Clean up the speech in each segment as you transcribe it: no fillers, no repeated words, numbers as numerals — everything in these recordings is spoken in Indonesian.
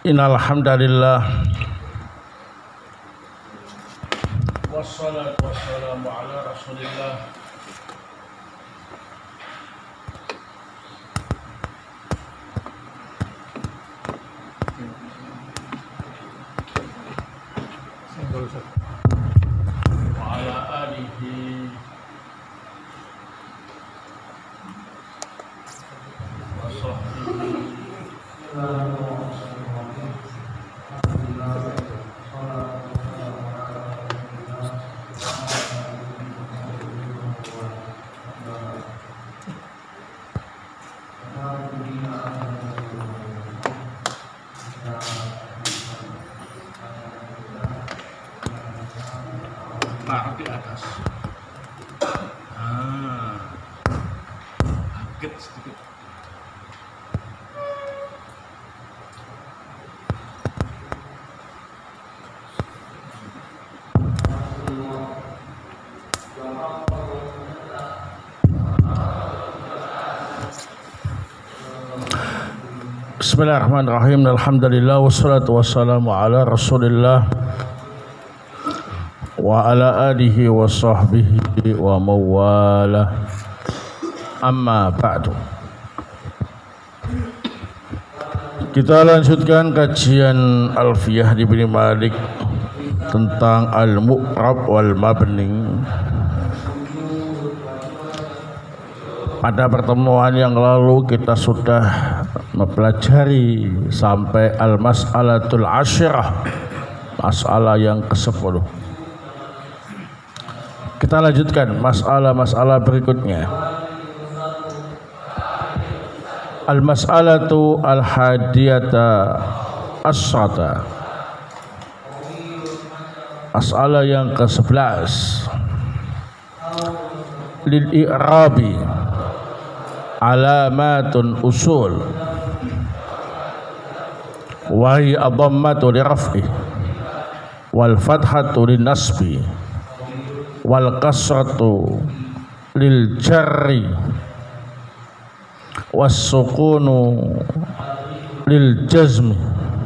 Innal hamdalillah wassalatu wassalamu ala Rasulillah wa ala alihi wa sahbihi di atas. Agak sedikit. Bismillahirrahmanirrahim. Alhamdulillah wassalatu wassalamu ala Rasulillah wa ala alihi wa sahbihi wa mawalah. Amma ba'du. Kita lanjutkan kajian Alfiyah Ibnu Malik tentang al-mu'rab wal mabni. Pada pertemuan yang lalu kita sudah mempelajari sampai al-mas'alatul asyirah, masalah yang ke-10. Kita lanjutkan masalah-masalah berikutnya. Al-mas'alatu al-hadiyata asrata. Masalah yang ke-11. Lil-i'rabi alamatun usul wa hiya dhammatu li raf'i wal fathatu lin nasbi wal kasratu lil jarri was sukunu lil jazmi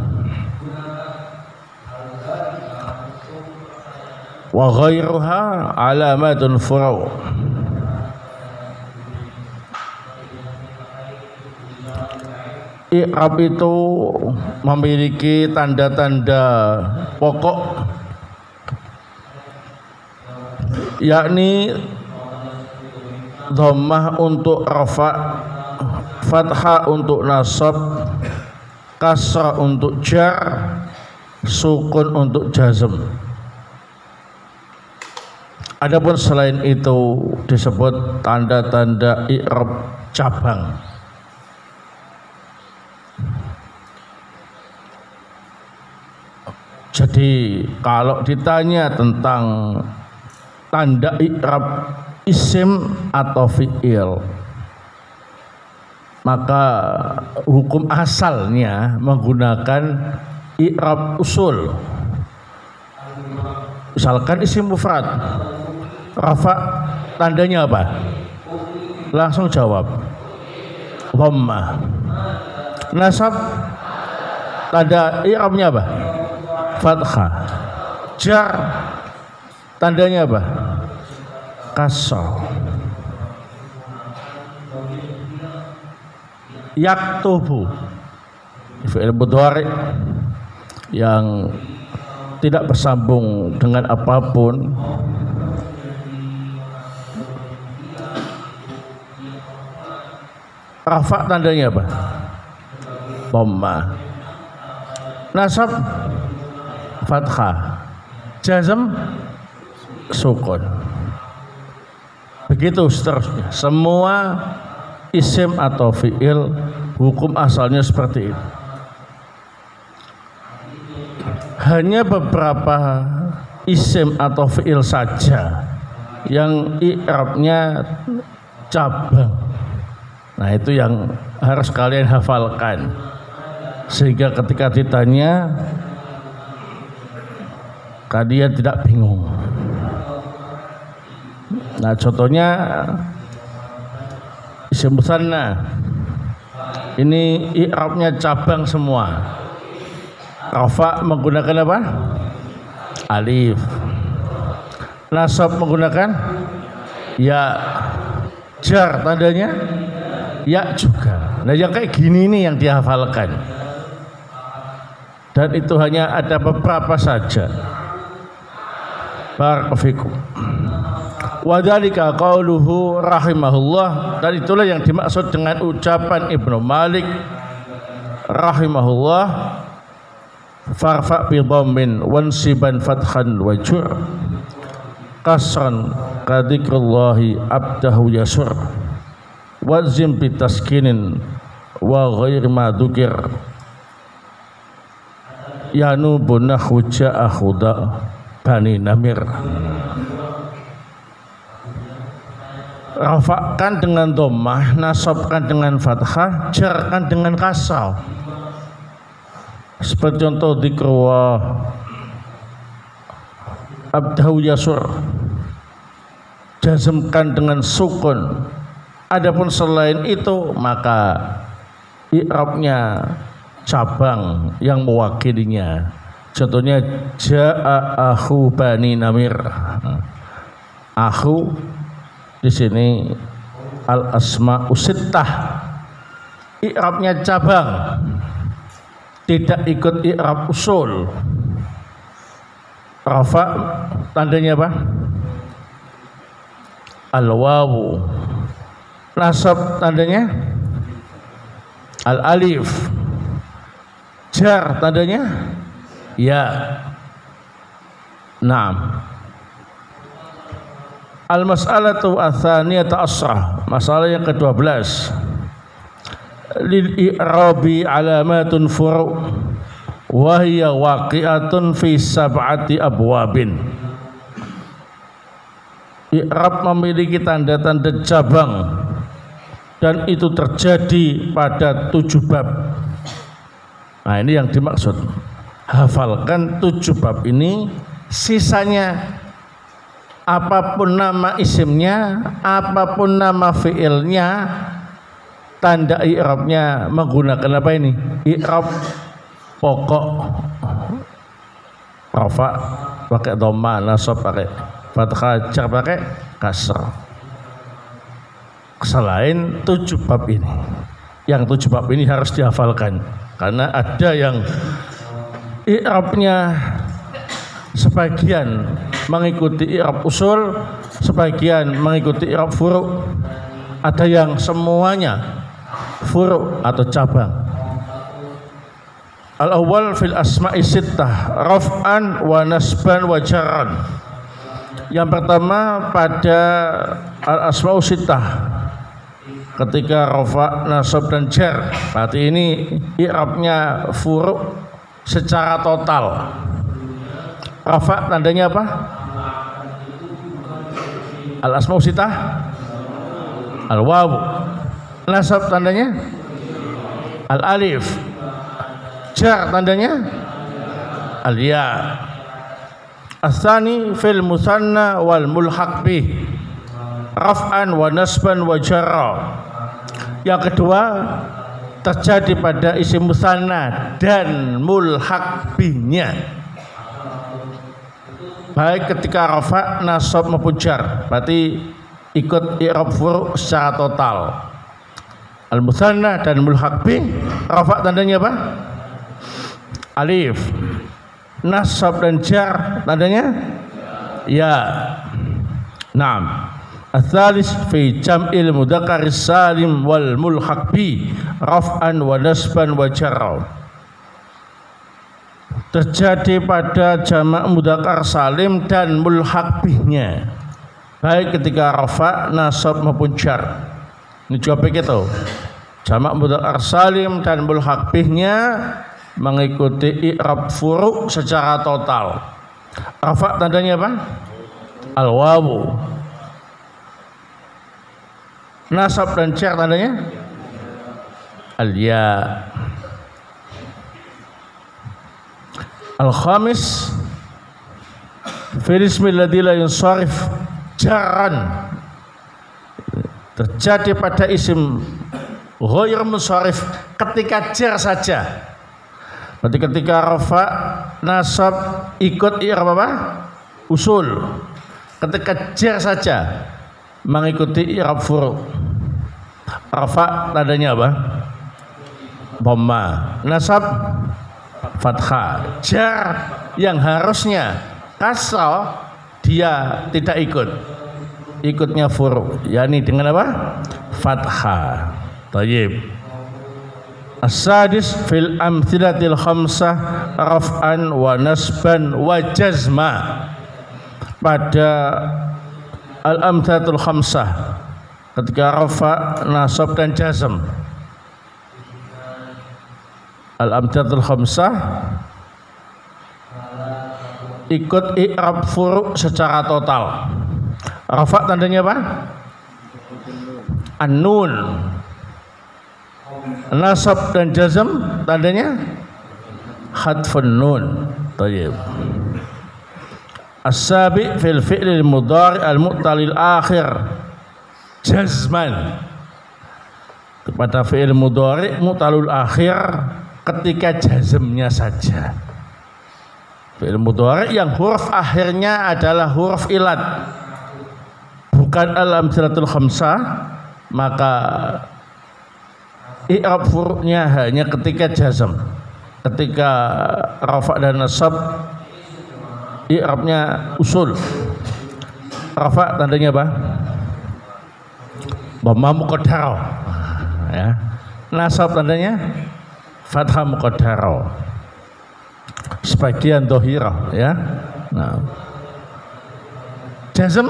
wa ghairuha alamatun furu'. I'rab itu memiliki tanda-tanda pokok, yakni dhammah untuk rafa', fathah untuk nasab, kasrah untuk jar, sukun untuk jazm. Adapun selain itu disebut tanda-tanda i'rab cabang. Jadi kalau ditanya tentang tanda i'rab isim atau fi'il, maka hukum asalnya menggunakan i'rab usul. Misalkan isim mufrad, rafa tandanya apa? Langsung jawab dhammah. Nasab tanda i'rabnya apa? Fathah. Jar tandanya apa? Kasrah. Yaktubu fi'il mudhari yang tidak bersambung dengan apapun, rafa tandanya apa? Dhammah. Nasab fathah, jazm sukun. Begitu seterusnya. Semua isim atau fi'il hukum asalnya seperti itu. Hanya beberapa isim atau fi'il saja yang i'rabnya cabang. Nah, itu yang harus kalian hafalkan, sehingga ketika ditanya kalian tidak bingung. Nah, contohnya isim musanna ini i'rabnya cabang semua. Rafa menggunakan apa? Alif. Nasab menggunakan ya. Jar tandanya ya juga. Nah yang kayak gini nih yang dihafalkan. Dan itu hanya ada beberapa saja. Barakallahu. Wadzalika qauluhu rahimahullah, dan itulah yang dimaksud dengan ucapan Ibnu Malik rahimahullah, farfa bi dhammin wansiban fathan wa jur kasran kadikrullahi abdahu yasur wazim bi taskinin wa ghairi ma dzukir yanubu nahwu ja'a khuda bani namir. Rafa'kan dengan dhammah, nasabkan dengan fathah, jarkan dengan kasrah. Seperti contoh dzikrullah abdahu yasur, jazmkan dengan sukun. Adapun selain itu maka i'rabnya cabang yang mewakilinya. Contohnya ja'a akhu bani namir. Akhu di sini al asma'u sittah, i'rabnya cabang, tidak ikut i'rab usul. Rafa tandanya apa? Al wawu. Nasab tandanya al alif. Jar tandanya ya. Naam. Al-mas'alatu ats-tsaniyatu asrah, masalah yang ke-12. Lil i'rabi alamatun furu' wa hiya waqi'atun fi sab'ati abwabin. I'rab memiliki tanda-tanda cabang dan itu terjadi pada 7 bab. Nah, ini yang dimaksud. Hafalkan 7 bab ini, sisanya apapun nama isimnya, apapun nama fiilnya, tanda i'rabnya menggunakan apa ini? I'rab pokok. Rafa pakai dhamma, nasab pakai fathah, jar pakai kasrah. Selain 7 bab ini. Yang 7 bab ini harus dihafalkan karena ada yang i'rabnya sebagian mengikuti i'rab usul, sebagian mengikuti i'rab furu', ada yang semuanya furu' atau cabang. Al-awwal fil asma'i sittah raf'an wa nasban wa jarran. Yang pertama pada al-asma'u sittah, ketika rafa, nasab dan jar, berarti ini i'rabnya furu' secara total. Rafa tandanya apa? Al-asma'u sittah al-wawu. Nasab tandanya al-alif. Jar tandanya al-ya. Ats-tsani fil musanna wal mulhaq bih raf'an wa nasban wa jarra. Yang kedua terjadi pada isim musanna dan mulhaq bihnya, baik ketika rafa, nasab maupun jar, berarti ikut i'rab furu' secara total. Al-musanna dan mulhaq bih, rafa tandanya apa? Alif. Nasab dan jar tandanya ya. Naam. Ats-tsalis fi jam'il mudzakkar salim wal mulhaq bi raf'an wa nasban wa jarra. Terjadi pada jamak mudzakkar salim dan mulhaq bihnya, baik ketika rafa, nasab maupun jar. Ini juga begitu. Jamak mudzakkar salim dan mulhaq bihnya mengikuti i'rab furu' secara total. Rafa tandanya apa? Al-wawu. Nasab dan jar tandanya al-ya. Al-khamis fil ismi alladzi la yunsharif jarran, terjadi pada isim ghair munsharif ketika jar saja, Berarti ketika rafa nasab ikut i'rab apa? Usul. Ketika jar saja mengikuti i'rab furu'. Rafa tandanya apa? Dhamma. Nasab fathah. Jar yang harusnya kasrah dia tidak ikut. Ikutnya furu', yakni dengan apa? Fathah. Thayyib. As-sadis fil amthilatil khamsah raf'an wa nasban wa jazma. Pada al-amthilatul khamsah ketika rafa, nasab dan jazm. Al-amthilatul khamsah ikut i'rab furu' secara total. Rafa tandanya apa? An-nun. Nasab dan jazm tandanya hadfun nun. Thayyib. As-sabi fil fi'lil mudhari al-mu'talil akhir jazman. Kepada fi'il mudhari mu'talul akhir ketika jazmnya saja. Fi'il mudhari yang huruf akhirnya adalah huruf ilat, bukan al-amthilatul khamsah, maka i'rab furu'nya hanya ketika jazm. Ketika rafa dan nasab i'rabnya usul. Rafa tandanya apa? Dhamma muqaddarah. Ya. Nasab tandanya fathah muqaddarah. Sebagian dhahirah, ya. Nah. Jazm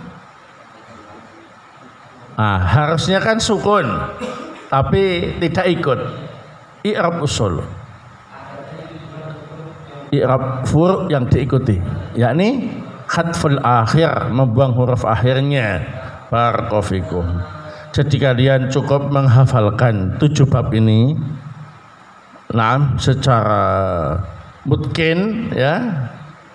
harusnya kan sukun, tapi tidak ikut i'rab usul. I'rab furu' yang diikuti, yakni hadful akhir, membuang huruf akhirnya. Barakallahu. Jadi kalian cukup menghafalkan 7 bab ini. Nah, secara mungkin, ya.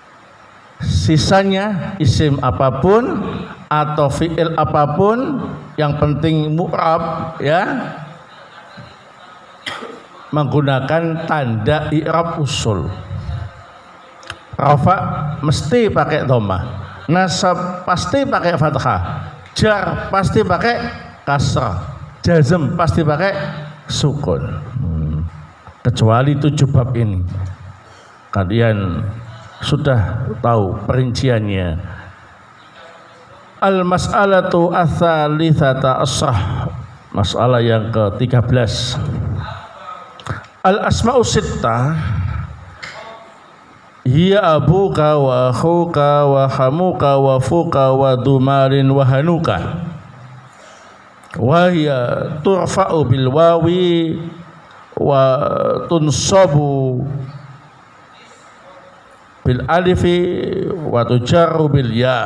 Sisanya isim apapun atau fi'il apapun, yang penting mu'rab, ya, menggunakan tanda i'rab usul. Rafa mesti pakai dhammah, nasab pasti pakai fathah, jar pasti pakai kasrah, jazm pasti pakai sukun. Kecuali 7 bab ini kalian sudah tahu perinciannya. Al-mas'alatu ats-tsalitsata asrah. Masalah yang ke-13. Al-asma'u sittah hiya abuka wa akhuka wa hamuka wa fuka wa dumalin wa hanuka. Wa hiya turfa'u bil wawi wa tunsabu bil alifi wa tujarru bil ya.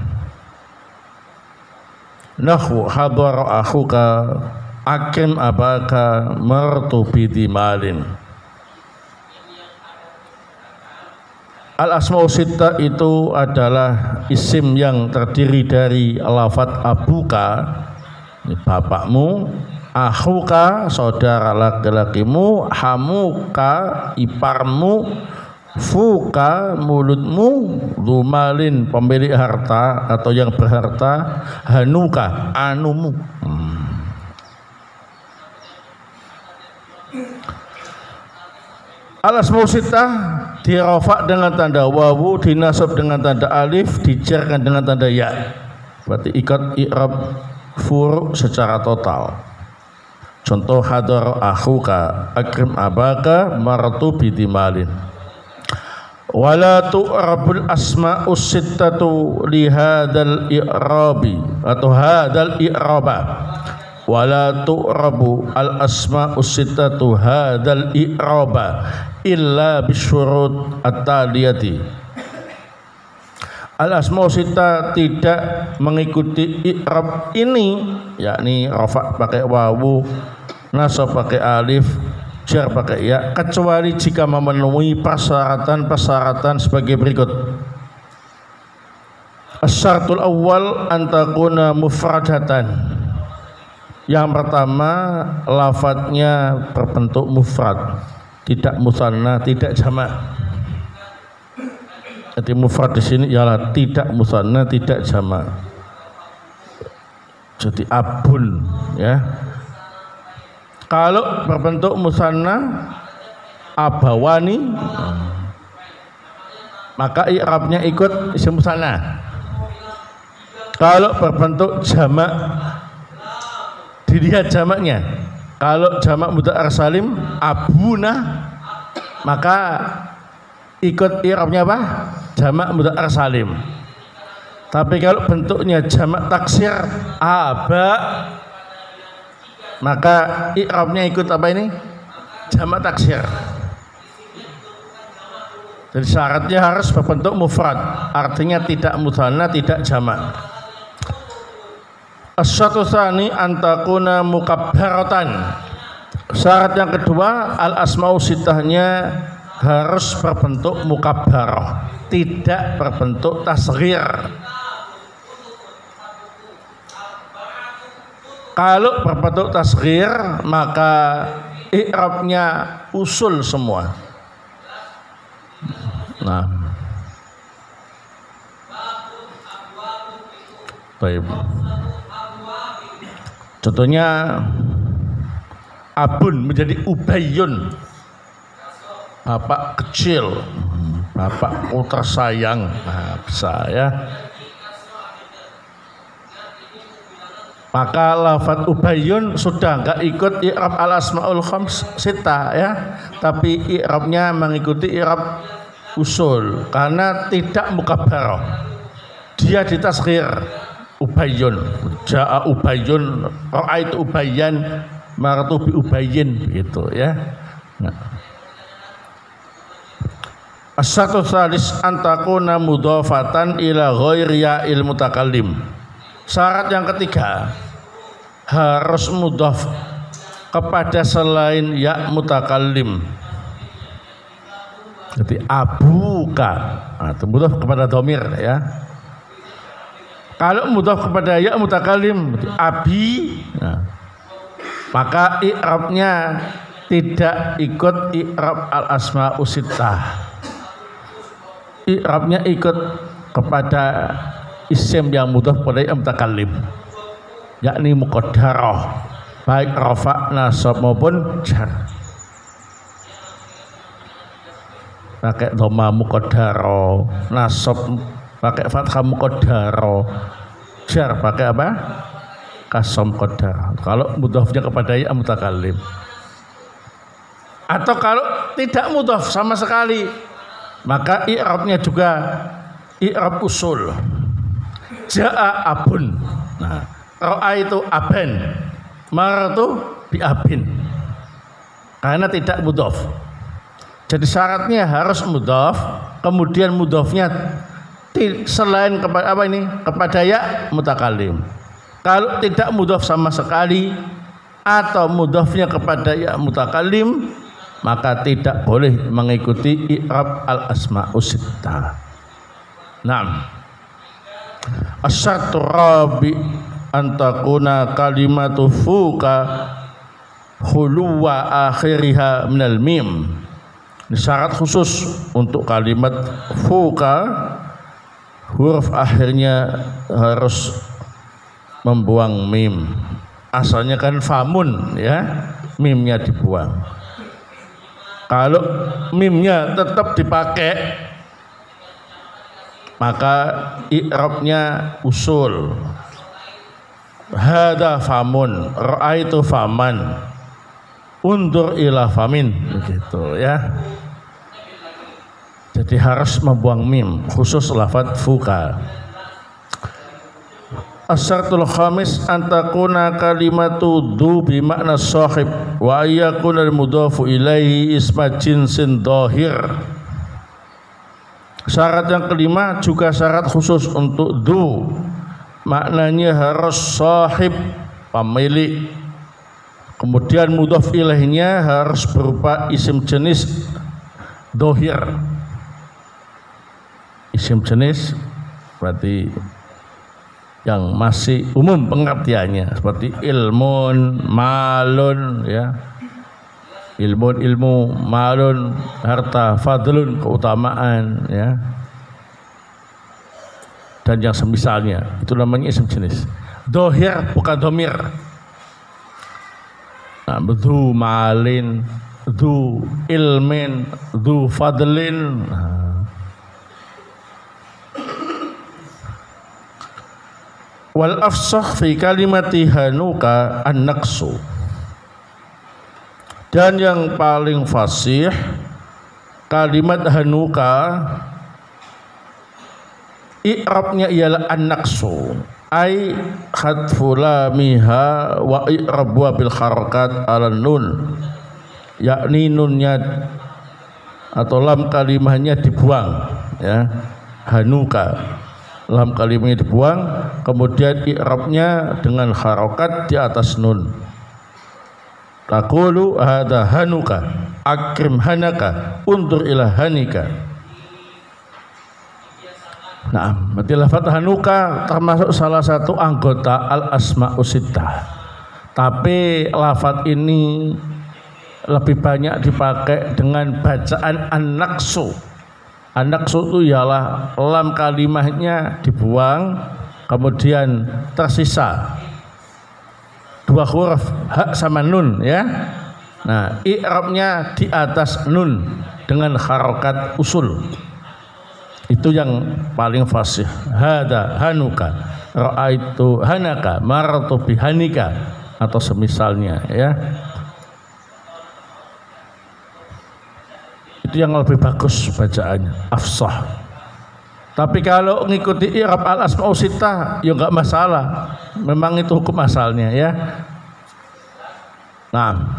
Nahwu hadara akhuka akim abaka martubi dimalin. Al-asma'u sittah itu adalah isim yang terdiri dari lafadz abuka, bapakmu, akhuka, saudara laki-lakimu, hamuka, iparmu, fuka, mulutmu, dumalin, pemilik harta atau yang berharta, hanuka, anumu. Al-asma'u sittah dirafa dengan tanda wawu, dinasab dengan tanda alif, dijarkan dengan tanda ya. Berarti ikat i'rab furu' secara total. Contoh hadar akhuka akrim abaka martubi dimalin. Wala tu'rabul asma'u sittatu li hadzal i'rabi atau hadzal i'raba. Wala tu'rabu al asma'u sittatu hadzal i'raba illa bisyurut at-taliyati. Al asma'u sittah tidak mengikuti i'rab ini, yakni rafa pakai wawu, nasab pakai alif, jar pakai ya, kecuali jika memenuhi persyaratan sebagai berikut. As-syartul awwal an takuna mufradatan. Yang pertama, lafadznya berbentuk mufrad. tidak musanna, tidak jamak. Jadi mufrad di sini ialah tidak musanna, tidak jamak. Jadi abun, ya. Kalau berbentuk musanna abawani, maka i'rabnya ikut isim musanna. Kalau berbentuk jamak, dilihat jamaknya. Kalau jamak mudzakkar salim abuna, maka ikut i'rabnya apa? Jamak mudzakkar salim. Tapi kalau bentuknya jamak taksir aba, maka i'rabnya ikut apa ini? Jamak taksir. Jadi syaratnya harus berbentuk mufrad, artinya tidak mutsanna, tidak jamak. As-syartu tsani antakuna mukabbaratan. Syarat yang kedua, al asma'u sittahnya harus berbentuk mukabbarah, tidak berbentuk tasghir. Kalau berbentuk tasghir, maka i'rabnya usul semua. Nah, baik. Contohnya abun menjadi ubayyun, bapak kecil, bapakku tersayang. Nah, bisa ya. Maka lafadz ubayyun sudah enggak ikut i'rab al asmaul khams sittah ya, tapi i'rabnya mengikuti i'rab usul karena tidak mukabbarah. Dia ditasghir. Ubayyun, ja'a ubayyun, ra'aitu ubayyan, maratu bi ubayyin, begitu ya. Nah. As-satu salis antakuna mudhafatan ila ghairi ya'il mutakallim. Syarat yang ketiga, harus mudhaf kepada selain ya mutakallim. Jadi abuka, nah, itu mudhaf kepada dhamir ya. Kalau mudhaf kepada ya mutakallim abi, nah, maka i'rabnya tidak ikut i'rab al asma'u sittah. I'rabnya ikut kepada isim yang mudhaf kepada ya mutakallim, yakni muqaddarah, baik rafa, nasab maupun jar. Pakai dhamma muqaddarah, nasab pakai fathah muqaddarah, jar pakai apa? Kasam muqaddarah. Kalau mudhafnya kepada ya mutakallim. Atau kalau tidak mudhaf sama sekali, maka i'rabnya juga i'rab usul. Ja'a abun. Nah, ra'aitu aban. Maratu bi abin. Karena tidak mudhaf. Jadi syaratnya harus mudhaf, kemudian mudhafnya selain kepada apa ini? Kepada ya mutakallim. Kalau tidak mudhaf sama sekali atau mudhafnya kepada ya mutakallim, maka tidak boleh mengikuti i'rab al asma'us sittah. Naam. As-syartu rabi antakuna kalimatu fuka khuluwa akhiriha minal mim. Ini syarat khusus untuk kalimat fuka, huruf akhirnya harus membuang mim. Asalnya kan famun ya, mimnya dibuang. Kalau mimnya tetap dipakai, maka i'rabnya usul. Hada famun, ra'aitu faman, undur ila famin, begitu ya. Jadi harus membuang mim, khusus lafadz fuka. As-syartul khamis antakuna kalimatu du bi makna sahib wa ayyakuna al-mudhafu ilaihi isma jinsin dhahir. Syarat yang kelima juga syarat khusus untuk du, maknanya harus sahib, pemilik. Kemudian mudhaf ilaihnya harus berupa isim jenis dhahir. Isim jenis berarti yang masih umum pengertiannya, seperti ilmun, malun ya. ilmu malun, harta, fadlun, keutamaan, ya, dan yang semisalnya, itu namanya isim jenis. Dohir bukan domir. Nah, dzu malin, dzu ilmin, dzu fadlin. Wal afsah fi kalimati hanuka an-naqsu. Dan yang paling fasih kalimat hanuka i'rabnya ialah an-naqsu, ai hadfu lamiha wa i'rabuha bil harakat ala nun, yakni nunnya atau lam kalimahnya dibuang, ya, hanuka, lam kalimahnya dibuang, kemudian i'rabnya dengan harakat di atas nun. Taqulu hadza hanuka, akrim hanaka, undur ila hanika. Nah, berarti lafaz hanuka termasuk salah satu anggota al-asma'us sittah. Tapi lafaz ini lebih banyak dipakai dengan bacaan an-naqsu. An-naqsu itu ialah lam kalimahnya dibuang, kemudian tersisa dua huruf ha sama nun, ya. Nah, i'rabnya di atas nun dengan harokat usul. Itu yang paling fasih. Hada hanuka, ra'aitu hanaka, marartu bihanika, atau semisalnya, ya. Itu yang lebih bagus bacaannya, afsah. Tapi kalau ngikuti i'rab al-asma'us sittah ya enggak masalah. Memang itu hukum asalnya, ya. Nah,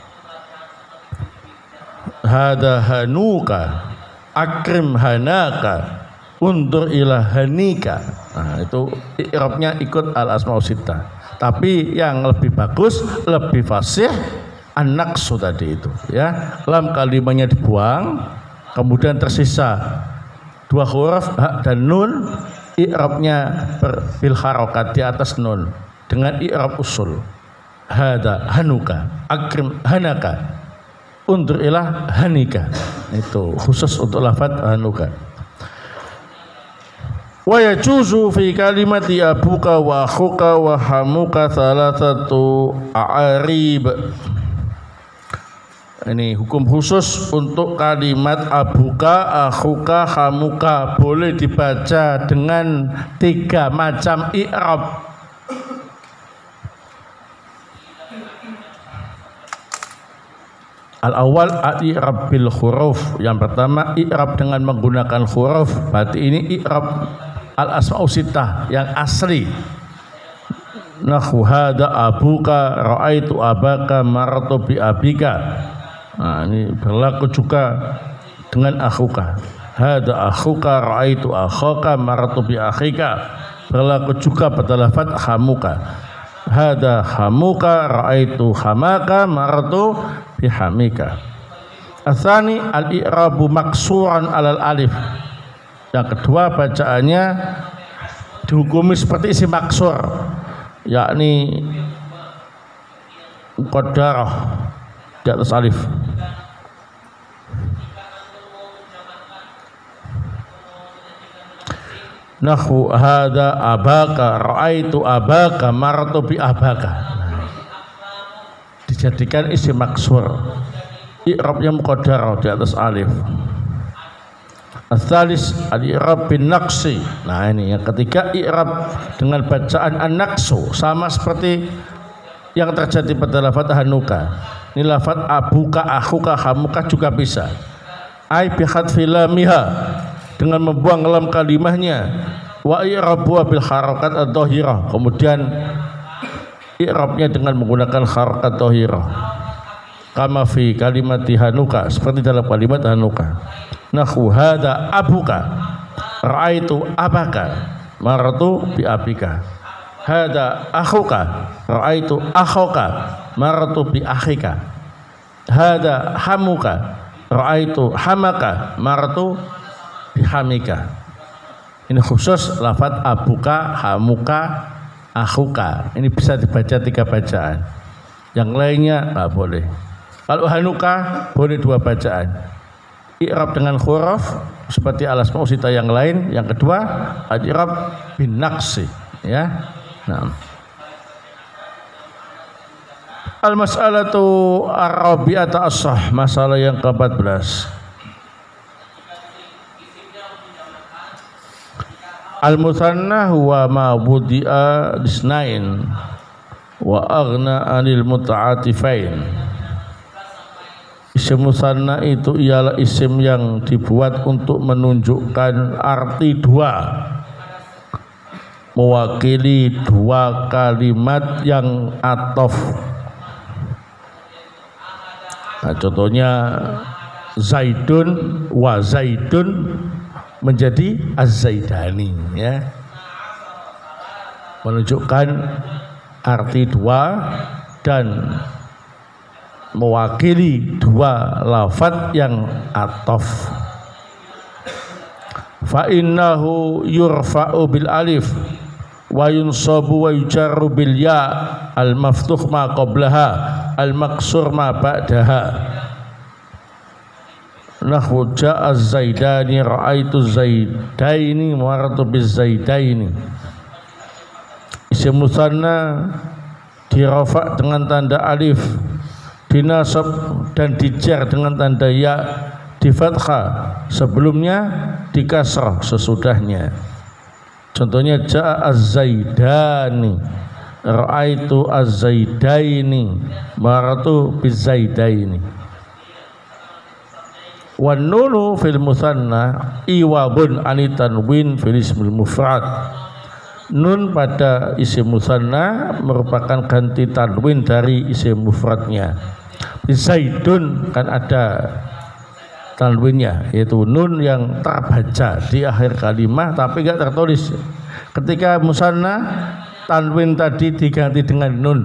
hada hanuka, akrim hanaka, undur ila hanika. Nah, itu i'rabnya ikut al-asma'us sittah. Tapi yang lebih bagus, lebih fasih an-naqsu tadi itu, ya. Lam kalimahnya dibuang, kemudian tersisa dua huruf ha dan nun, i'rabnya bil harokat di atas nun dengan i'rab usul. Hada hanuka, akrim hanaka, undur ila hanika. Itu khusus untuk lafaz hanuka. Wa yajuzu fi kalimati abuka wa akhuka wa hamuka salasatu a'rib. Ini hukum khusus untuk kalimat abuka, akhuka, hamuka, boleh dibaca dengan 3 macam i'rab. Al-awwal al-i'rab bil huruf. Yang pertama i'rab dengan menggunakan huruf. Berarti ini i'rab al-asma'us sittah yang asli. Nahu hada abuka, ra'aitu abaka, marartu bi abika. Nah, ini berlaku juga dengan akhuka. Hada akhuka, ra'aitu akhaka, marartu bi akhika. Berlaku juga pada lafaz hamuka. Hada hamuka, ra'aitu hamaka, marartu bi hamika. Atsani al-i'rabu maksuran alal alif. Yang kedua bacaannya dihukumi seperti isim maksur, yakni qadarah di atas alif. Nahu hada abaka, ra'aitu abaka, marartu bi abaka. Dijadikan isim maksur, i'rabnya muqaddarah di atas alif. Ats-tsalis al-i'rab bin naqsi. Nah, ini yang ketiga, i'rab dengan bacaan an-naqsu, sama seperti yang terjadi pada lafaz hanuka. Ini lafaz abuka, akhuka, hamuka juga bisa. Ai bi hadfi lamiha, dengan membuang lam kalimahnya, wa i'rabu bil harakat adh-dhahirah, kemudian i'rabnya dengan menggunakan harakat dhahirah. Kama fi kalimati hanuka, seperti dalam kalimat hanuka. Nahu hada abuka, ra'aitu abaka, marartu bi abika. Hada akhuka, ra'aitu akhaka, marartu bi akhika. Hada hamuka, ra'aitu hamaka, marartu bi hamika. Ini khusus lafaz abuka, hamuka, akhuka. Ini bisa dibaca 3 bacaan. Yang lainnya enggak boleh. Kalau hanuka boleh dua bacaan. I'rab dengan huruf seperti al-asma usita yang lain. Yang kedua, al-i'rab bin naqsi, ya. Nah. Al-mas'alatu ar-rabi'atu as-sah, masalah yang ke-14. Al-mutsanna huwa ma budi'a bisnain wa aghna 'anil muta'atifain. Isim mutsanna itu ialah isim yang dibuat untuk menunjukkan arti dua, mewakili dua kalimat yang ataf. Nah, contohnya Zaidun wa Zaidun menjadi Az-Zaidani, ya. Menunjukkan arti dua dan mewakili dua lafadz yang ataf. Fa innahu yurfa'u bil alif wa yunsabu wa yujarru bil ya al maftuh ma qablaha al maksur ma ba'daha. Nahwu ja'a az-zaidani ra'aitu zaidaini marartu biz-zaidaini. Isim musanna dirafa dengan tanda alif, dinasab dan dijar dengan tanda ya, di fathah sebelumnya, di kasrah sesudahnya. Contohnya ja'a az-zaidani ra'aitu az-zaidaini marartu biz-zaidaini. Wan nunu fil musanna iwabun anitanwin fil ismil mufrad. Nun pada isim musanna merupakan ganti tanwin dari isim mufradnya. Zaidun kan ada tanwinnya, yaitu nun yang terbaca di akhir kalimat tapi enggak tertulis. Ketika musanna, tanwin tadi diganti dengan nun.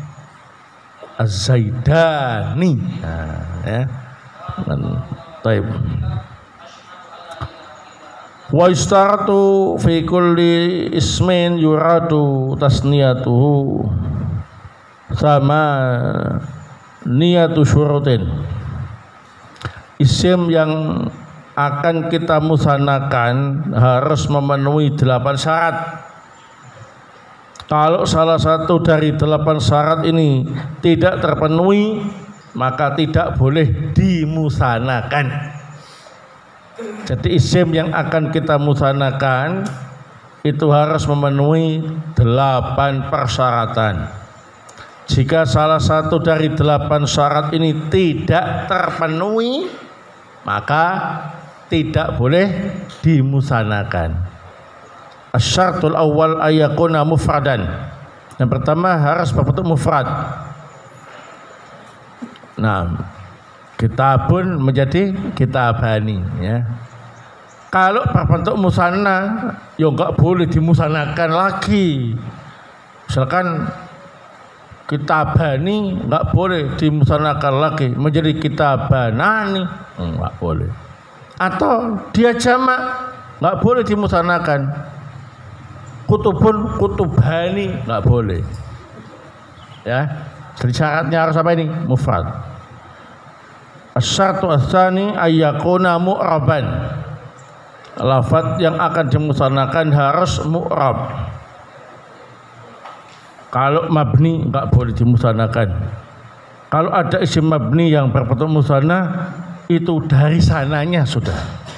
Az-zaidani. Nah, ya. Taib. Wa istaratu fi kulli ismin yuradu tasniyatuhu sama niyatu syurutin. Isim yang akan kita musanakan harus memenuhi 8 syarat. Kalau salah satu dari 8 syarat ini tidak terpenuhi, maka tidak boleh dimusanakan. Jadi isim yang akan kita musanakan itu harus memenuhi 8 persyaratan. Jika salah satu dari 8 syarat ini tidak terpenuhi, maka tidak boleh dimusanakan. Asy-syartul awwal ayakuna mufradan. Yang pertama harus berbentuk mufrad. Nah, kitabun menjadi kitabani, ya. Kalau berbentuk musanna, ya enggak boleh dimusanakan lagi. Misalkan kitabani enggak boleh dimusanakan lagi menjadi kitabanani, enggak boleh. Atau dia jamak, enggak boleh dimusanakan. Kutubun kutubani enggak boleh. Ya. Jadi syaratnya harus apa ini? Mufrad. Asy-syartu ats-tsani ayyakuna mu'raban. Lafaz yang akan dimusanakan harus mu'rab. Kalau mabni enggak boleh dimusanakan. Kalau ada isim mabni yang berbentuk musanna, itu dari sananya sudah.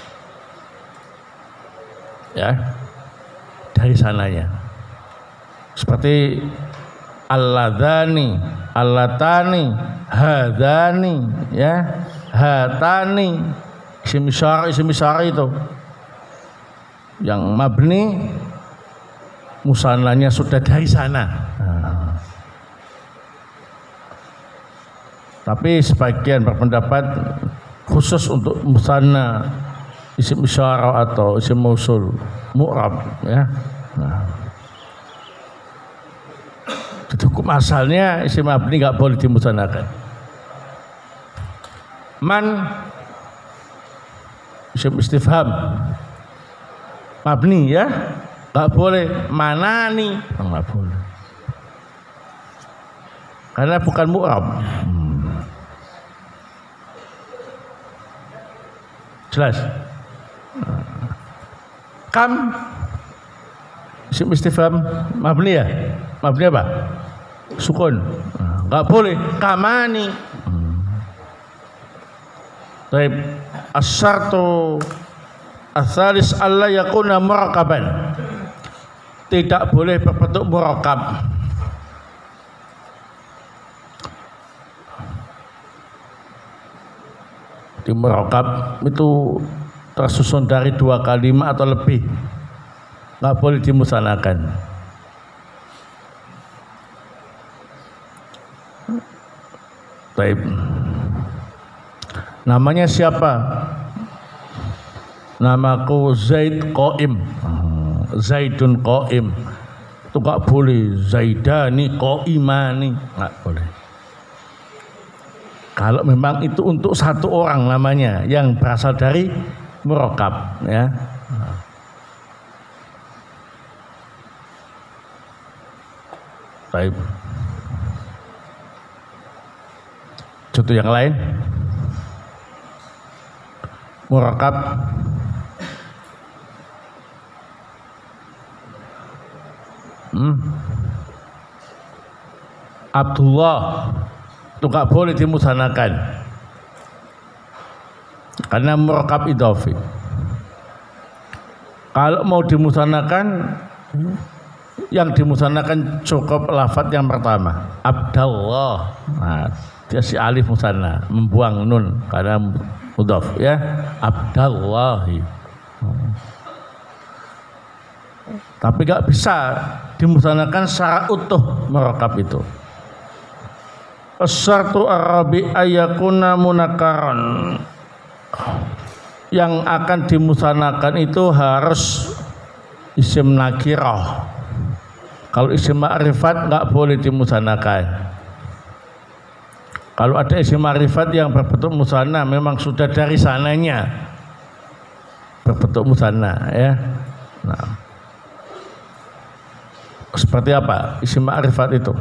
Ya. Dari sananya. Seperti alladzani, allatani, hadani, ya, hatani, isim isyarah itu yang mabni musannanya sudah dari sana. Tapi sebagian berpendapat khusus untuk musanna isim isyarah atau isim mausul mu'rab, ya. Itu hukum asalnya isim mabni enggak boleh dimusanakan. Man isim istifham mabni, ya, enggak boleh. Manani enggak boleh. Karena bukan mu'rab. Jelas. Kam isim istifham mabni ya? Mabni apa? Sukun. Enggak boleh kamani. Baik, as-syartu ats-tsalis alla yakuna murakaban. Tidak boleh berbentuk murakab. Di murakab itu tersusun dari 2 kalimat atau lebih. Enggak boleh dimusanakan. Baik. Namanya siapa? Namaku Zaid Qaim. Zaidun Qaim. Itu enggak boleh. Zaidani Qaimani, enggak boleh. Kalau memang itu untuk satu orang namanya yang berasal dari murakab, ya. Baik. Contoh yang lain. Murakab Abdullah itu gak boleh dimusanakan karena murakab idhofi. Kalau mau dimusanakan, yang dimusanakan cukup lafadz yang pertama Abdullah. Nah, dia si alif musanna, membuang nun karena mudhaf, ya. Abdallahi. Tapi gak bisa dimusanakan secara utuh murakab itu. As-syartu ar-rabi ayakuna munakaron. Yang akan dimusanakan itu harus isim nakirah. Kalau isim ma'rifat gak boleh dimusanakan. Kalau ada isim ma'rifat yang berbentuk musanna, memang sudah dari sananya berbentuk musanna, ya. Nah, seperti apa isim ma'rifat itu?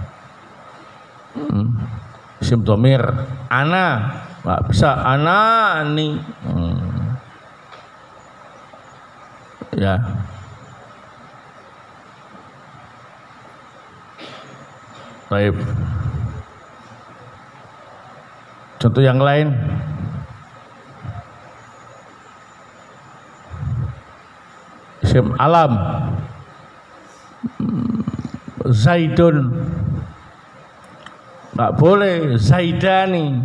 Isim dhamir, ana, nggak bisa, ana ani. Ya. Baik. Contoh yang lain. Isim alam. Zaidun. Enggak boleh Zaidani.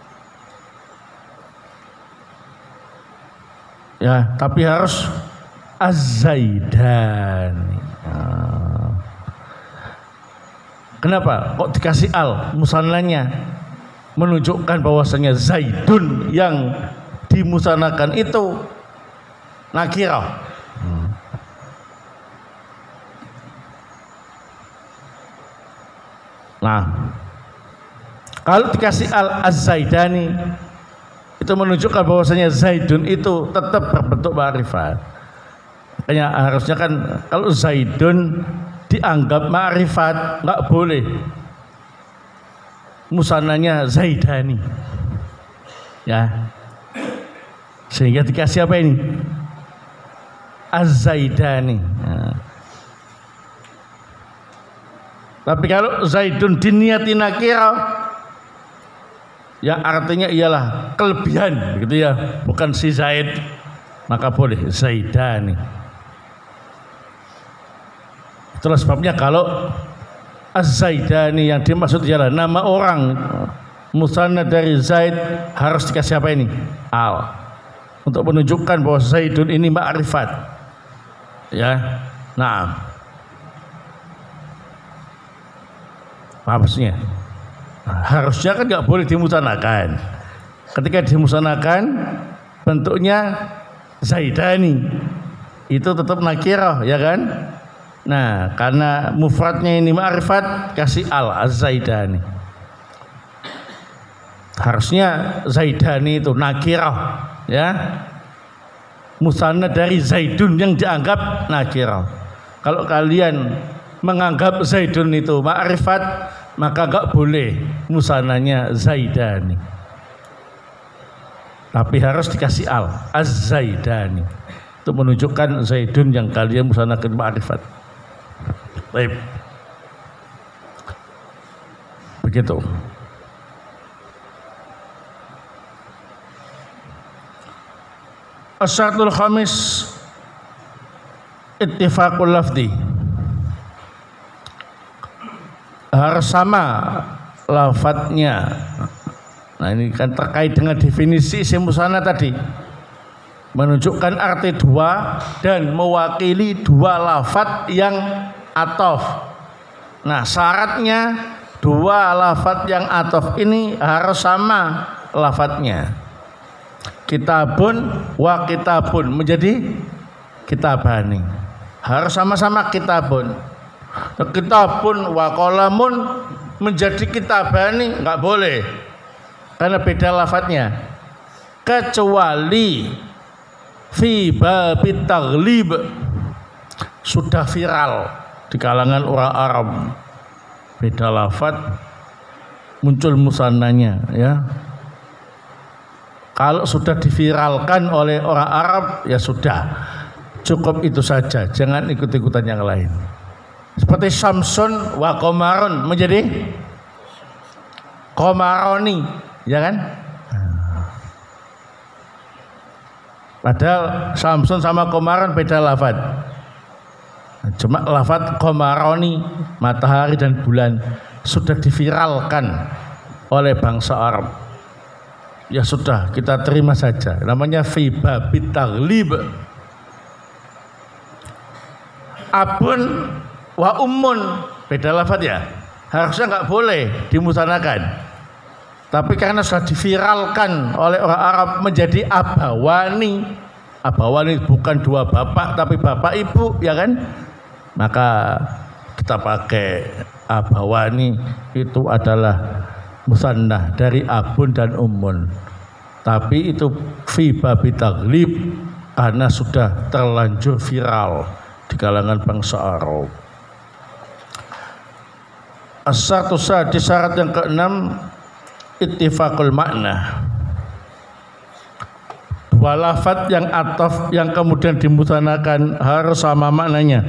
Ya, tapi harus Az-Zaidani. Kenapa? Kok dikasih al musannanya? Menunjukkan bahwasanya Zaidun yang dimusanakan itu nakirah. Nah, kalau dikasih al-Az-Zaidani itu menunjukkan bahwasanya Zaidun itu tetap berbentuk ma'rifat. Makanya harusnya kan kalau Zaidun dianggap ma'rifat, enggak boleh musananya Zaidani, ya. Sehingga dikasih apa ini? Az-Zaidani. Nah. Tapi kalau Zaidun diniati nakirah, yang artinya ialah kelebihan, begitu ya, bukan si Zaid, maka boleh Zaidani. Itulah sebabnya kalau Az-Zaidani yang dimaksud ialah nama orang, musanna dari Zaid, harus dikasih apa ini? Al, untuk menunjukkan bahwa Zaidun ini ma'rifat, ya. Nah, apa maksudnya? Harusnya kan nggak boleh dimusanakan. Ketika dimusanakan, bentuknya Zaidani, itu tetap nakirah, ya kan? Nah, karena mufradnya ini ma'rifat, kasih al, Az-Zaidani. Harusnya Zaidani itu nakirah, ya. Musanna dari Zaidun yang dianggap nakirah. Kalau kalian menganggap Zaidun itu ma'rifat, maka enggak boleh musananya Zaidani. tapi harus dikasih al, az-zaidani, untuk menunjukkan zaidun yang kalian musanakan ma'rifat. Baik, begitu. As-syartul khamis ittifaqul lafzi, harus sama lafadznya. Nah ini kan terkait dengan definisi isim musanna tadi, menunjukkan arti dua dan mewakili dua lafadz yang ataf. Nah syaratnya dua lafadz yang ataf ini harus sama lafadznya. Kitabun wa kitabun menjadi kitabani, harus sama-sama kitabun. Kitabun wa qalamun menjadi kitabani enggak boleh, karena beda lafadznya. Kecuali fi babit taghlib, sudah viral di kalangan orang Arab, beda lafadz muncul musannanya ya. Kalau sudah diviralkan oleh orang Arab ya sudah, cukup itu saja, jangan ikut-ikutan yang lain. Seperti Samsun wa Qamarun menjadi Qamaroni, ya kan? Padahal Samsun sama Qamarun beda lafad. Cuma lafad Qamaroni, matahari dan bulan, sudah diviralkan oleh bangsa Arab. Ya sudah, kita terima saja. Namanya fi babit taghlib. Abun wa ummun beda lafadz ya. Harusnya enggak boleh dimusanakan. Tapi karena sudah diviralkan oleh orang Arab menjadi abawani. Abawani bukan dua bapak tapi bapak ibu, ya kan? Maka kita pakai abawani, itu adalah musannah dari abun dan ummun. Tapi itu fi babi taghlib karena sudah terlanjur viral di kalangan bangsa Arab. As-syartu sadis, syarat yang keenam, ittifaqul makna. Dua lafadz yang ataf yang kemudian dimusanakan harus sama maknanya.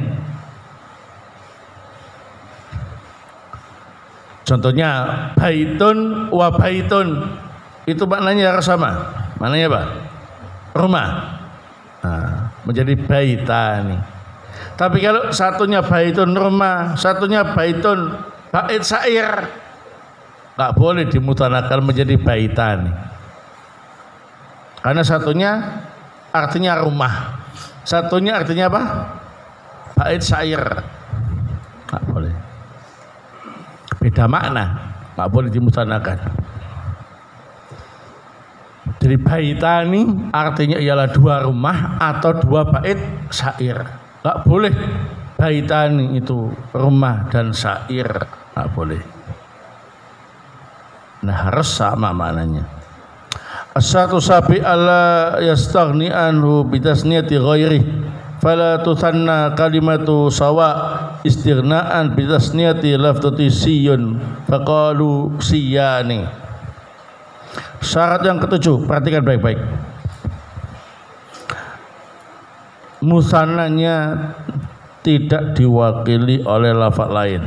Contohnya baitun wa baitun, itu maknanya harus sama. Maknanya apa? Rumah. Nah, menjadi baitani. Tapi kalau satunya baitun rumah, satunya baitun bait syair, tak boleh dimutanakan menjadi baitani. Karena satunya artinya rumah, satunya artinya apa? Bait syair. Tak boleh. Beda makna, tak boleh dimutanakan. Jadi baitani artinya ialah dua rumah atau dua bait syair. Tak boleh baitani itu rumah dan syair, tak boleh. Nah harus sama maknanya. As-satu sabi alla yastaghni anhu bitasniyati ghairi fala tusanna kalimatu sawa istighna'an bitasniyati lafdati siyun faqalu siyani. Syarat yang ketujuh, perhatikan baik-baik. Musannanya tidak diwakili oleh lafaz lain.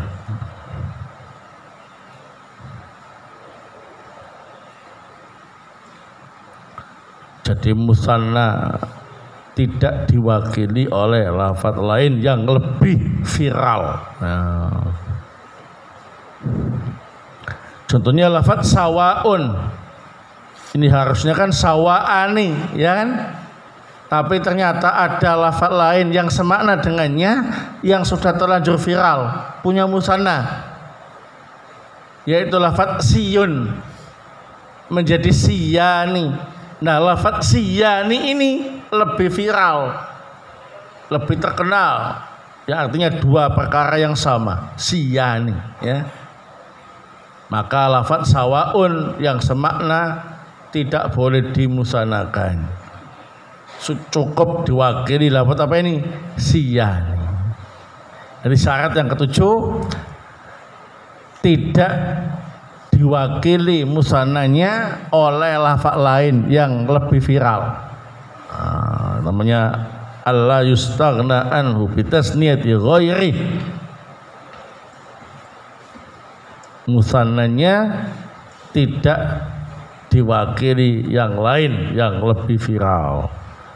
Jadi musanna tidak diwakili oleh lafaz lain yang lebih viral. Nah. Contohnya lafaz sawaun. Ini harusnya kan sawaani, ya kan? Tapi ternyata ada lafaz lain yang semakna dengannya yang sudah terlanjur viral, punya musanna, yaitu lafaz siyun menjadi siyani. Nah lafaz siyani ini lebih viral, lebih terkenal, yang artinya dua perkara yang sama, siyani, ya. Maka lafaz sawaun yang semakna tidak boleh dimusanakan, cukup diwakili lafaz apa ini? Siyani. Jadi syarat yang ketujuh, tidak diwakili musannanya oleh lafaz lain yang lebih viral. Namanya alla yustaghna anhu bitasniyati ghairi. Musannanya tidak diwakili yang lain yang lebih viral.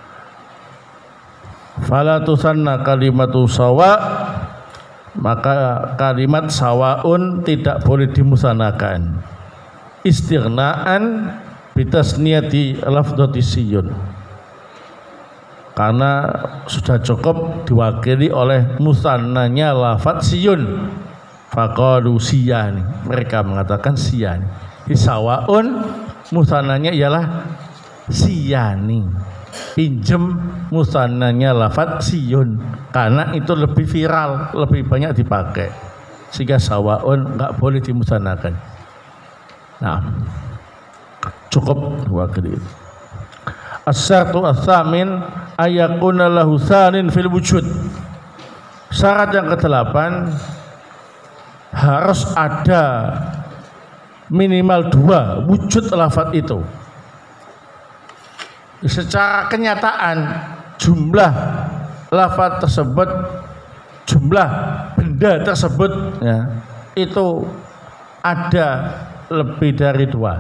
Fala tusanna kalimatu sawa, maka kalimat sawaun tidak boleh dimusanakan. Istighnaan bitasniyati lafdzati siyun, karena sudah cukup diwakili oleh musannanya lafadz siyun. Faqalu siyani, mereka mengatakan siyani. Sawaun musannanya ialah siyani, pinjem musannanya lafadz siyun, karena itu lebih viral, lebih banyak dipakai, sehingga sawaun enggak boleh dimusanakan. Nah, cukup diwakili. As-syartu ats-tsamin ayakuna lahu sanin fil wujud. Syarat yang ke-8, harus ada minimal 2 wujud lafaz itu. Secara kenyataan jumlah lafaz tersebut, jumlah benda tersebut ya, itu ada lebih dari 2.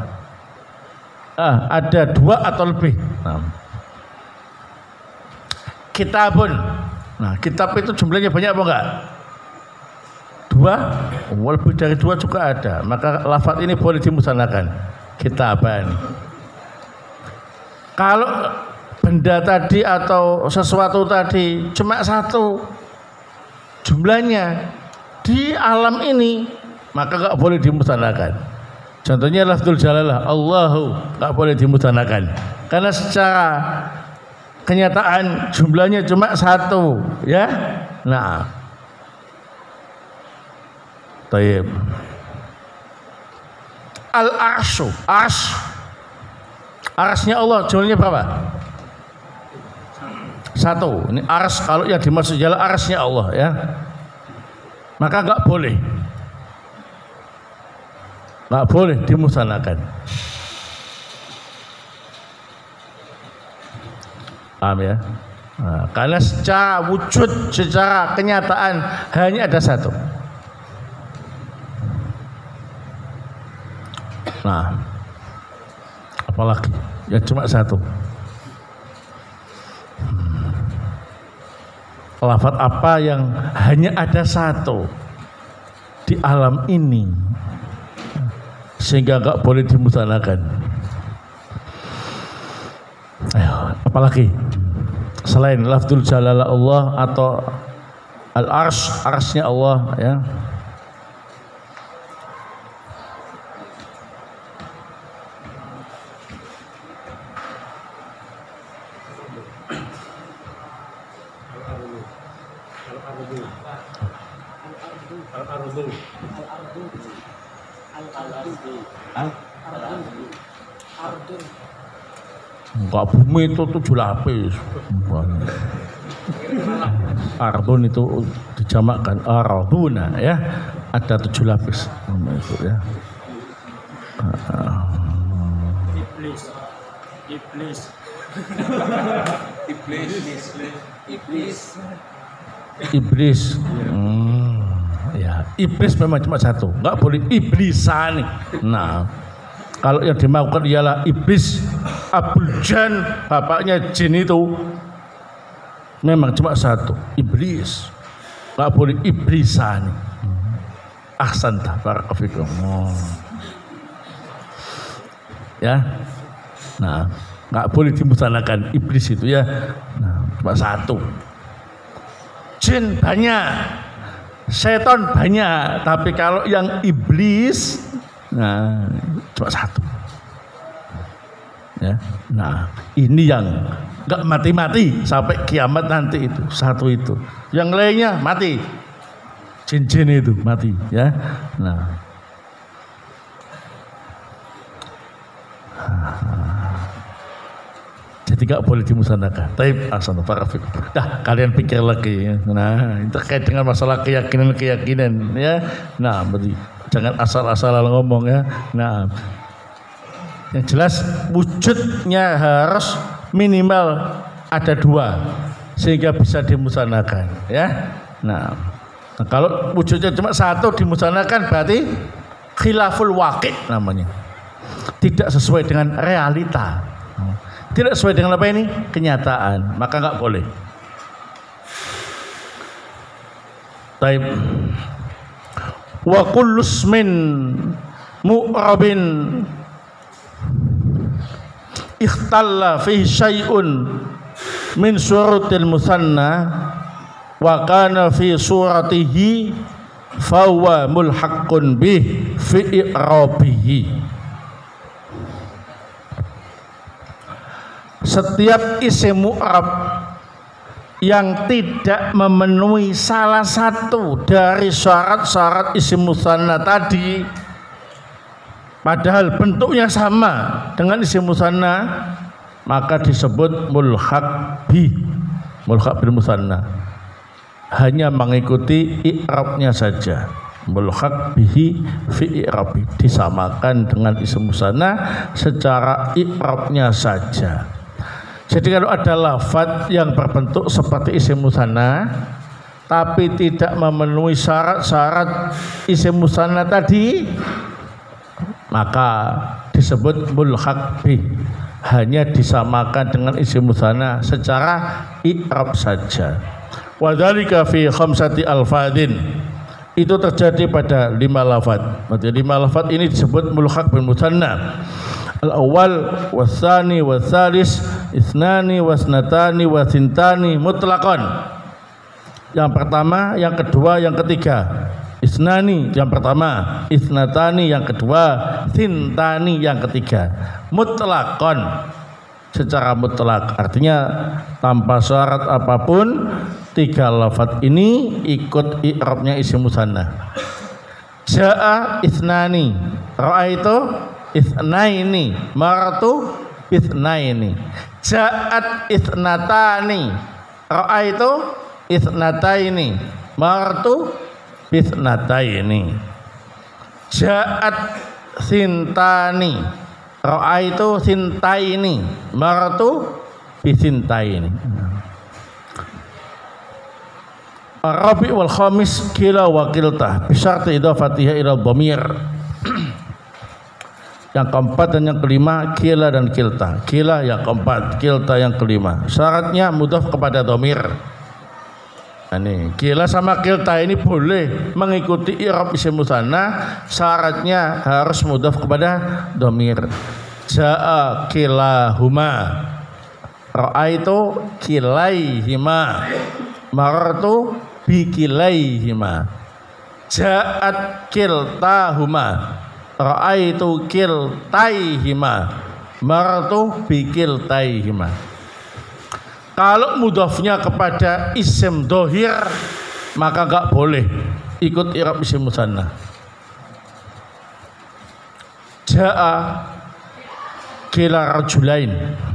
Ada 2 atau lebih. Kitabun. Nah, kitab itu jumlahnya banyak apa enggak? 2, lebih dari 2 juga ada. Maka lafaz ini boleh dimusanakan. Kitaban. Kalau benda tadi atau sesuatu tadi cuma 1 jumlahnya di alam ini, maka enggak boleh dimusanakan. Contohnya lafzul jalalah Allahu, enggak boleh dimusanakan. Karena secara kenyataan jumlahnya cuma 1, ya. Nah, tayyib. Al-arsyu, arsnya Allah jumlahnya berapa? 1. Ini ars, kalau yang dimaksud adalah arsnya Allah, ya. Maka enggak boleh dimusanakan. Paham ya? Nah, karena secara wujud, secara kenyataan hanya ada 1. Nah, apalagi ya cuma 1. Lafaz apa yang hanya ada 1 di alam ini sehingga enggak boleh dimusanakan? Ayo, apalagi selain lafzul jalalah Allah atau al-arsy, arsy-nya Allah, ya. Enggak, bumi itu 7 lapis. Ardun itu dijamakkan arduna, ya. Ada 7 lapis itu, ya. Iblis. Ya, iblis memang cuma 1. Enggak boleh iblisan. Nah, kalau yang dimaukan ialah iblis Abul Jan, bapaknya jin itu, memang cuma 1, iblis. Enggak boleh iblisan. Ahsanta barakallahu. Ya. Nah, enggak boleh dimusanakan iblis itu, ya. Nah, cuma 1. Jin banyak, setan banyak, tapi kalau yang iblis, nah, cuma 1. Ya. Nah, ini yang enggak mati-mati sampai kiamat nanti itu, 1 itu. Yang lainnya mati. Jin-jin itu mati, ya. Nah. Jadi nggak boleh dimusanakan. Taib asal parafik. Dah kalian pikir lagi. Ya. Nah, itu terkait dengan masalah keyakinan ya. Nah, berarti jangan asal-asalan ngomong ya. Nah, yang jelas wujudnya harus minimal ada 2 sehingga bisa dimusanakan ya. Nah, kalau wujudnya cuma 1 dimusanakan berarti khilaful waqi' namanya. Tidak sesuai dengan realita. Tidak sesuai dengan apa ini? Kenyataan. Maka enggak boleh. Taib. Wa kullu ismin mu'rabin ikhtalla fihi syai'un min surutil musanna wa kana fi suratihi fa huwa mulhaqqun bih fi i'rabihi. Setiap isim mu'rab yang tidak memenuhi salah satu dari syarat-syarat isim musanna tadi, padahal bentuknya sama dengan isim musanna, maka disebut mulhaq bil musanna. Hanya mengikuti i'rabnya saja. Mulhaq bihi fi i'rabi, disamakan dengan isim musanna secara i'rabnya saja. Jadi kalau ada lafadz yang berbentuk seperti isim musanna tapi tidak memenuhi syarat-syarat isim musanna tadi, maka disebut mulhaq bih, hanya disamakan dengan isim musanna secara i'rab saja. Wa dzalika fi 5 alfadhin, itu terjadi pada 5 lafadz. Berarti 5 lafadz ini disebut mulhaq bil musanna. Al-awwal was-tsani was-tsalis isnani wasnatani wasintani mutlaqan. Yang pertama, yang kedua, yang ketiga. Isnani yang pertama, isnatani yang kedua, sintani yang ketiga. Mutlaqan, secara mutlak, artinya tanpa syarat apapun 3 lafadz ini ikut i'rabnya isim musanna. Jaa isnani, ra'aitu isnaini, maratu isnaini. Ja'at isnatani, ra'aitu isnataini, maratu isnataini. Ja'at sintani, ra'aitu sintaini, maratu bisintaini. Ar-rabi' wal khamis kila wa kilta bi syarti idhafatiha ila dhamir. Yang keempat dan yang kelima kila dan kilta. Kila yang keempat, kilta yang kelima. Syaratnya mudhaf kepada dhamir. Ini kila sama kilta ini boleh mengikuti i'rab isim musanna, syaratnya harus mudhaf kepada dhamir. Jaa kilahuma, ra'aitu kilaihima, marartu bikilaihima. Ja'at kiltahuma, ra'aitu kiltaihima, marartu bikiltaihima. Kalau mudhafnya kepada isim dhohir, maka enggak boleh ikut i'rab isim musanna. Ja'a kila rajulain,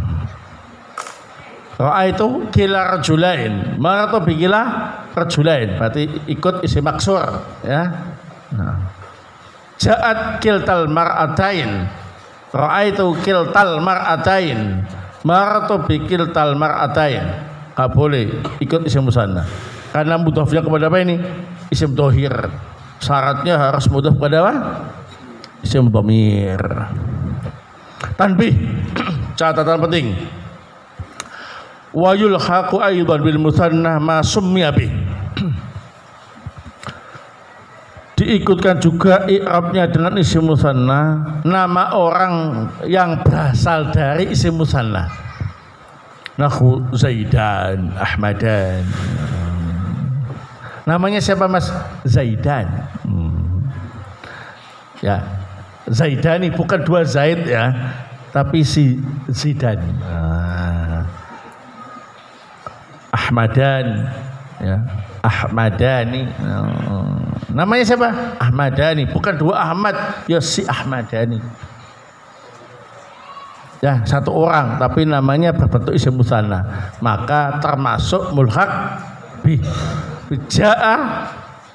ra'aitu kila rajulain, marartu bikila rajulain, berarti ikut isim maksur ya. Nah. Ja'at kiltal mar'atain, ra'aitu kiltal mar'atain, marartu bikiltal mar'atain. Enggak boleh ikut isim musanna karena mudhafnya kepada apa ini? Isim dhohir. Syaratnya harus mudhaf kepada apa? Isim dhamir. Tanbih, catatan penting. Wa yulhaqu aidan bil musanna ma summiya bih. Diikutkan juga i'rabnya dengan isim musanna nama orang yang berasal dari isim musanna. Nahu Zaidan, Ahmadan. Namanya siapa Mas? Zaidan. Ya, Zaidani bukan 2 Zaid ya, tapi si Zidan. Ahmadan ya. Ahmadani. Namanya siapa? Ahmadani, bukan 2 Ahmad, ya si Ahmadani. Ya, satu orang tapi namanya berbentuk isim musanna, maka termasuk mulhaq bi. Jaa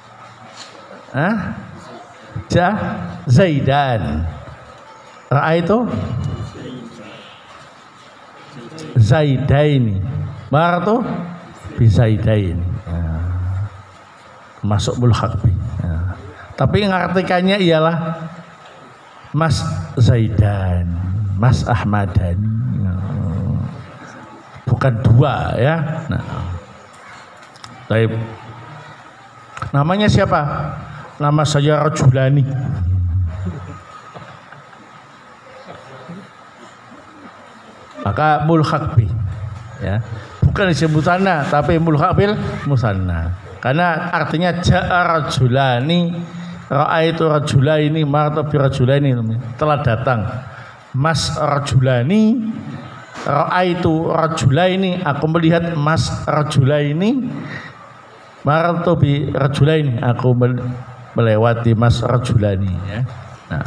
Zaidan. Ra'aitu Zaidaini. Maratu bi Zaidain. Masuk mulhaq bi. Tapi ngartikannya ialah Mas Zaidan, Mas Ahmadan, bukan dua ya. Nah, baik. Namanya siapa? Nama saya Rajulani. Maka mulhaq bi, ya, bukan isim musanna tapi mulhaq bil musanna. Karena artinya ja'a rajulani, ra'aitu rajulaini, maratu bi rajulaini, telah datang Mas Rajulani, ra'aitu rajulaini, aku melihat Mas Rajulaini, maratu bi rajulaini, aku melewati Mas Rajulani ya. Nah,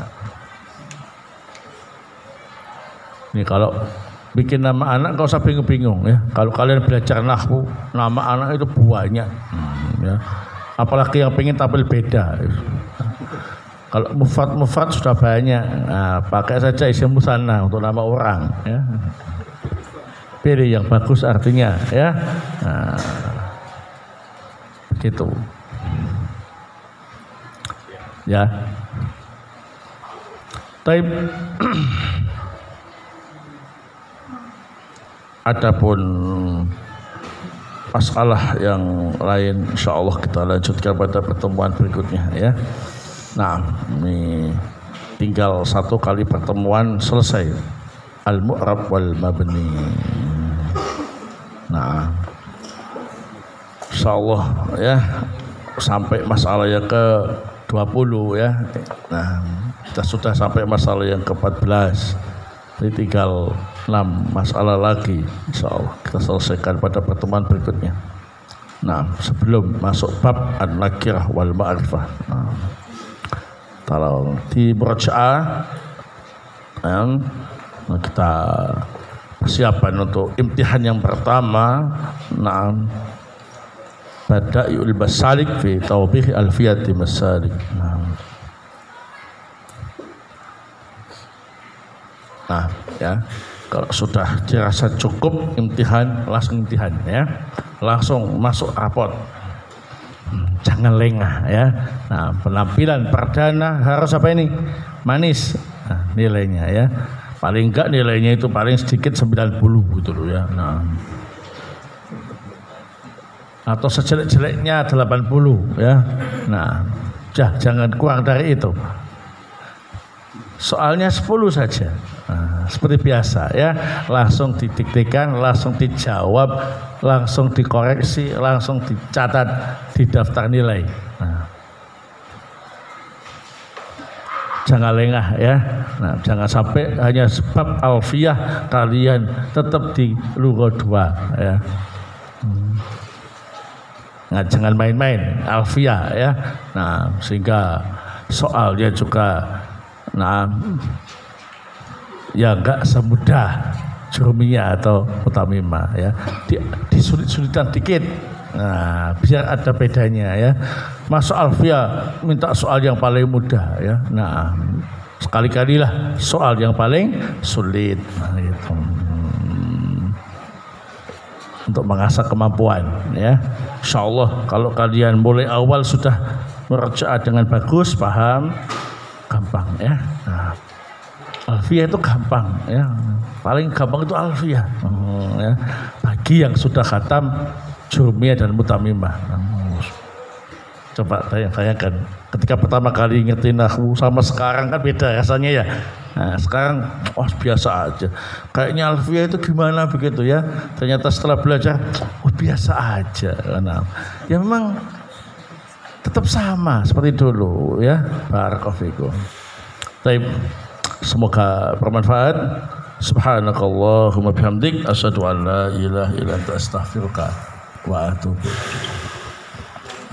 ini kalau bikin nama anak kau usah bingung-bingung ya. Kalau kalian belajar nahwu, nama anak itu banyak ya. Apalagi yang pengen tampil beda. Kalau mufrad sudah banyak, nah, pakai saja isim musanna untuk nama orang ya. Pilih yang bagus artinya ya. Nah, begitu. Ya. Taib. Adapun masalah yang lain insyaallah kita lanjutkan pada pertemuan berikutnya ya. Nah, ini tinggal satu kali pertemuan selesai al-mu'rab wal mabni. Nah, insyaallah ya sampai masalah yang ke-20 ya. Nah, kita sudah sampai masalah yang ke-14. Ini tinggal 6 masalah lagi, insyaallah kita selesaikan pada pertemuan berikutnya. Nah, sebelum masuk bab an-nakirah wal ma'rifah. Nah, kalau di murajaah kita persiapan untuk imtihan yang pertama. Nah, Badai'ul Masalik fi Tawbih Alfiyati Masalik. Nah, ya, kalau sudah dirasa cukup imtihan, langsung imtihan ya, langsung masuk rapot. Jangan lengah ya. Nah, penampilan perdana harus apa ini? Manis. Nah, nilainya ya. Paling enggak nilainya itu paling sedikit 90 gitu loh ya. Nah, atau sejelek-jeleknya 80 ya. Nah, jangan kurang dari itu. Soalnya 10 saja. Nah, seperti biasa ya, langsung didiktikan, langsung dijawab, langsung dikoreksi, langsung dicatat di daftar nilai. Nah, jangan lengah ya. Nah, jangan sampai hanya sebab alfiyah kalian tetap di lugha 2 ya. Nah, jangan main-main alfiyah ya. Nah, sehingga soalnya juga ya enggak semudah jurumiyah atau mutamimah ya. Disulit-sulitan dikit. Nah, biar ada bedanya ya. Masuk alfiyah minta soal yang paling mudah ya. Nah, sekali-kalilah soal yang paling sulit. Nah, gitu. Untuk mengasah kemampuan ya. Insyaallah kalau kalian mulai awal sudah merjaah dengan bagus, paham, gampang ya. Nah, alfiyah itu gampang ya. Paling gampang itu alfiyah. Ya. Bagi yang sudah khatam jurumiyah dan mutamimah. Coba bayangkan ketika pertama kali ngerti nahwu sama sekarang kan beda rasanya ya. Nah, sekarang biasa aja. Kayaknya alfiyah itu gimana begitu ya. Ternyata setelah belajar biasa aja. Nah, ya memang tetap sama seperti dulu ya. Barakallahu fikum. Baik, semoga bermanfaat. Subhanakallahumma bihamdik asyhadu an la ilaha illa anta astaghfiruka wa atubu ilaik.